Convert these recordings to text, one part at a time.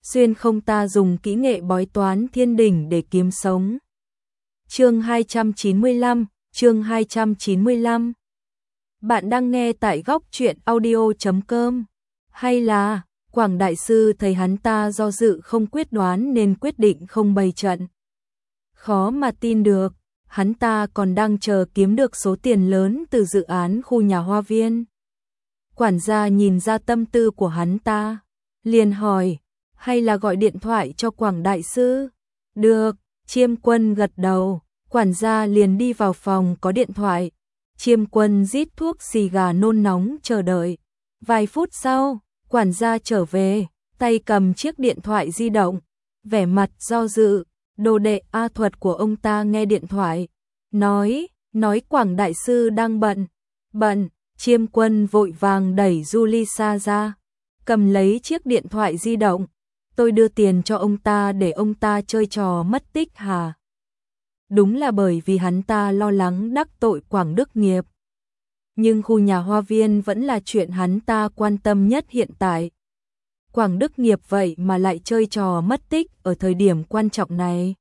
xuyên không ta dùng kỹ nghệ bói toán thiên đỉnh để kiếm sống. Chương 295. Bạn đang nghe tại góc truyện audio.com. Hay là Quảng đại sư thấy hắn ta do dự không quyết đoán nên quyết định không bày trận. Khó mà tin được, hắn ta còn đang chờ kiếm được số tiền lớn từ dự án khu nhà hoa viên. Quản gia nhìn ra tâm tư của hắn ta, liền hỏi, hay là gọi điện thoại cho Quảng đại sư? Được, Chiêm Quân gật đầu, quản gia liền đi vào phòng có điện thoại. Chiêm Quân rít thuốc xì gà nôn nóng chờ đợi. Vài phút sau, quản gia trở về, tay cầm chiếc điện thoại di động, vẻ mặt do dự. Đồ đệ A Thuật của ông ta nghe điện thoại, nói Quảng đại sư đang bận. Chiêm Quân vội vàng đẩy Julissa ra, cầm lấy chiếc điện thoại di động. Tôi đưa tiền cho ông ta để ông ta chơi trò mất tích hả? Đúng là bởi vì hắn ta lo lắng đắc tội Quảng Đức Nghiệp. Nhưng khu nhà hoa viên vẫn là chuyện hắn ta quan tâm nhất hiện tại. Quảng Đức Nghiệp vậy mà lại chơi trò mất tích ở thời điểm quan trọng này.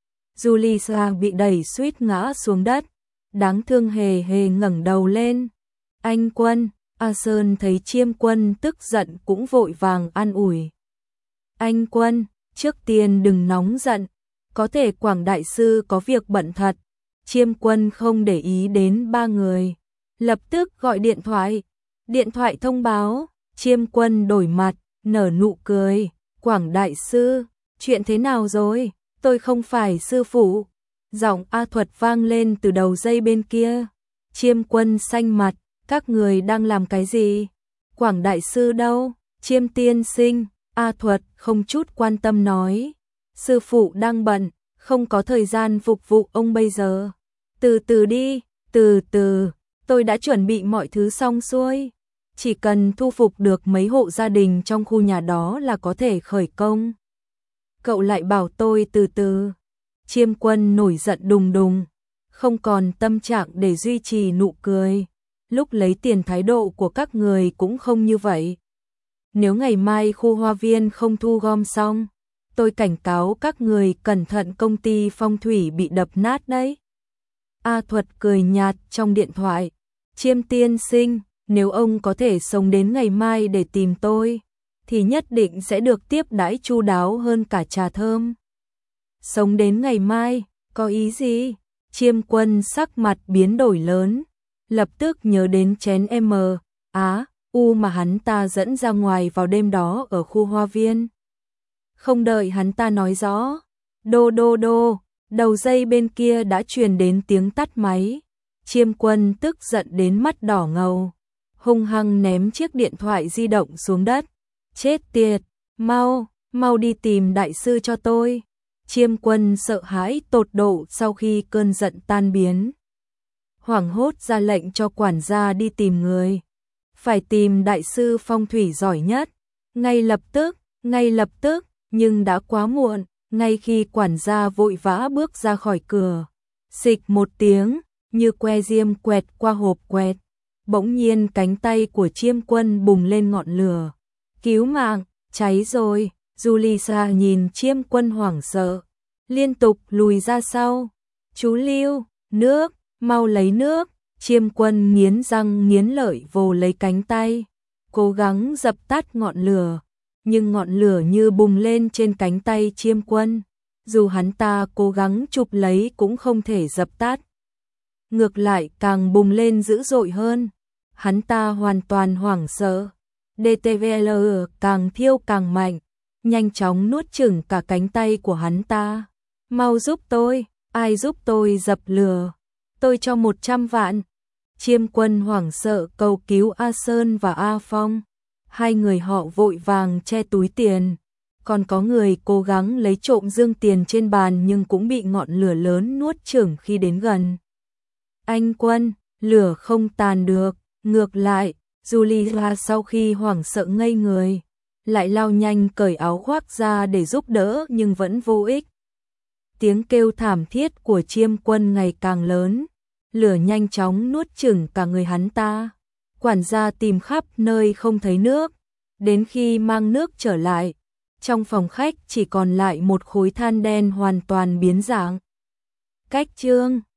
Julissa bị đẩy suýt ngã xuống đất, đáng thương hề hề ngẩng đầu lên. Anh Quân, A Sơn thấy Chiêm Quân tức giận cũng vội vàng an ủi. Anh Quân, trước tiên đừng nóng giận, có thể Quảng đại sư có việc bận thật. Chiêm Quân không để ý đến ba người, lập tức gọi điện thoại thông báo. Chiêm Quân đổi mặt, nở nụ cười. Quảng đại sư, chuyện thế nào rồi? Tôi không phải sư phụ. Giọng A Thuật vang lên từ đầu dây bên kia. Chiêm Quân xanh mặt, các người đang làm cái gì? Quảng đại sư đâu? Chiêm tiên sinh, A Thuật không chút quan tâm nói. Sư phụ đang bận, không có thời gian phục vụ ông bây giờ. Từ từ đi, từ từ, tôi đã chuẩn bị mọi thứ xong xuôi. Chỉ cần thu phục được mấy hộ gia đình trong khu nhà đó là có thể khởi công. Cậu lại bảo tôi từ từ. Chiêm Quân nổi giận đùng đùng, không còn tâm trạng để duy trì nụ cười. Lúc lấy tiền thái độ của các người cũng không như vậy. Nếu ngày mai khu hoa viên không thu gom xong, tôi cảnh cáo các người cẩn thận công ty phong thủy bị đập nát đấy. A Thuật cười nhạt trong điện thoại. Chiêm tiên sinh, nếu ông có thể sống đến ngày mai để tìm tôi, thì nhất định sẽ được tiếp đãi chu đáo hơn cả trà thơm. Sống đến ngày mai, có ý gì? Chiêm Quân sắc mặt biến đổi lớn, lập tức nhớ đến chén U mà hắn ta dẫn ra ngoài vào đêm đó ở khu hoa viên. Không đợi hắn ta nói rõ, đô, đầu dây bên kia đã truyền đến tiếng tắt máy. Chiêm Quân tức giận đến mắt đỏ ngầu, hung hăng ném chiếc điện thoại di động xuống đất. Chết tiệt, mau đi tìm đại sư cho tôi. Chiêm Quân sợ hãi tột độ sau khi cơn giận tan biến, hoảng hốt ra lệnh cho quản gia đi tìm người. Phải tìm đại sư phong thủy giỏi nhất, ngay lập tức, nhưng đã quá muộn. Ngay khi quản gia vội vã bước ra khỏi cửa, xịch một tiếng, như que diêm quẹt qua hộp quẹt, bỗng nhiên cánh tay của Chiêm Quân bùng lên ngọn lửa. Cứu mạng, cháy rồi. Julissa nhìn Chiêm Quân hoảng sợ, liên tục lùi ra sau. Chú Lưu, nước, mau lấy nước. Chiêm Quân nghiến răng nghiến lợi vồ lấy cánh tay, cố gắng dập tắt ngọn lửa, nhưng ngọn lửa như bùng lên trên cánh tay Chiêm Quân. Dù hắn ta cố gắng chụp lấy cũng không thể dập tắt, ngược lại càng bùng lên dữ dội hơn. Hắn ta hoàn toàn hoảng sợ. DTVL càng thiêu càng mạnh, nhanh chóng nuốt chửng cả cánh tay của hắn ta. Mau giúp tôi, ai giúp tôi dập lửa, tôi cho 100 vạn. Chiêm Quân hoảng sợ cầu cứu A Sơn và A Phong. Hai người họ vội vàng che túi tiền, còn có người cố gắng lấy trộm dương tiền trên bàn nhưng cũng bị ngọn lửa lớn nuốt chửng khi đến gần. Anh Quân, lửa không tàn được, ngược lại, Julia sau khi hoảng sợ ngây người, lại lao nhanh cởi áo khoác ra để giúp đỡ nhưng vẫn vô ích. Tiếng kêu thảm thiết của Chiêm Quân ngày càng lớn, lửa nhanh chóng nuốt chửng cả người hắn ta. Quản gia tìm khắp nơi không thấy nước, đến khi mang nước trở lại, trong phòng khách chỉ còn lại một khối than đen hoàn toàn biến dạng. Cách chương